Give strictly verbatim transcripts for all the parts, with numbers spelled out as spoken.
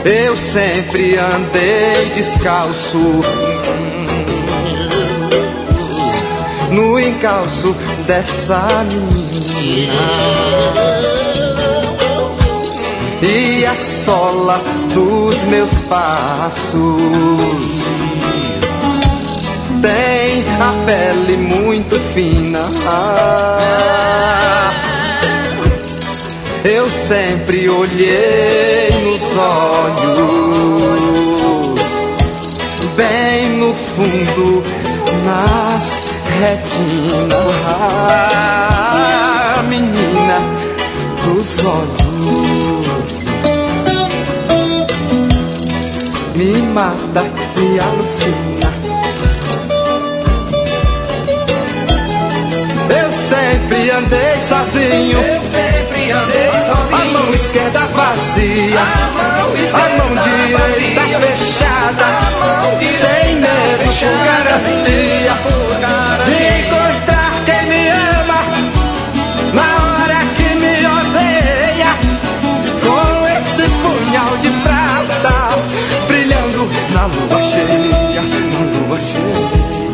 Eu sempre andei descalço no encalço dessa menina, e a sola dos meus passos tem a pele muito fina. Eu sempre olhei nos olhos, bem no fundo, nas retinas, a menina dos olhos me mata, me alucina. Eu sempre andei sozinho, eu sempre andei sozinho. A mão esquerda vazia, a mão, esquerda a mão direita vazia, fechada, a mão direita sem medo, fechada, por garantia, por garantia de encontrar quem me ama na hora que me odeia, com esse punhal de prata brilhando na lua cheia, na lua cheia.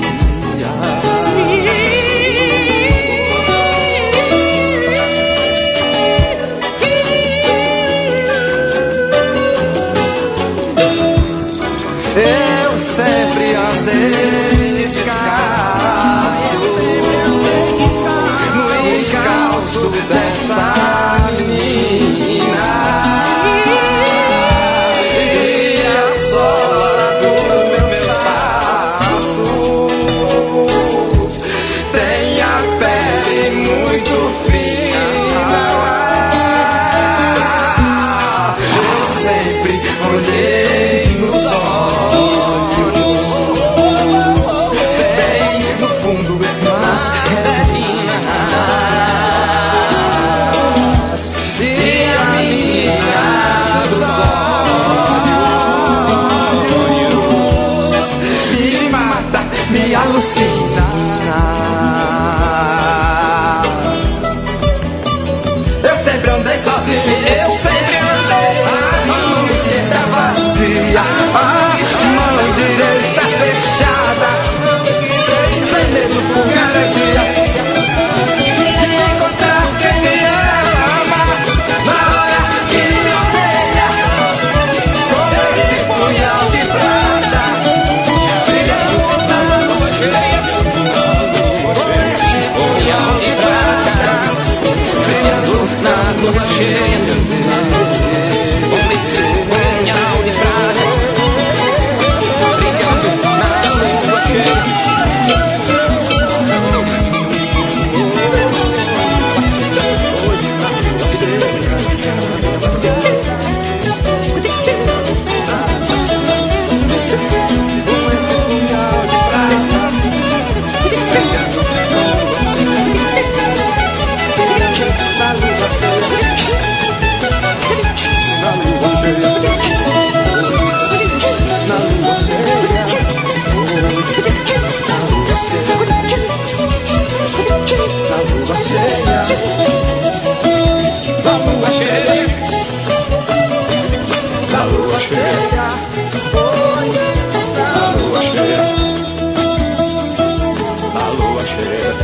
Eu sempre andei descalço no encalço dessa menina, e a sola dos meus passos tem a pele muito fina. Eu sempre olhei nos olhos, bem no fundo, nas retinas, e a menina dos olhos me mata, me alucina. Eu sempre andei sozinho, eu sempre andei a mão esquerda vazia, a mão direita fechada, sem medo, por garantia, de encontrar quem me ama na hora que me odeia, com esse punhal de prata brilhando na lua cheia, com esse punhal de prata brilhando na lua cheia. A lua cheia.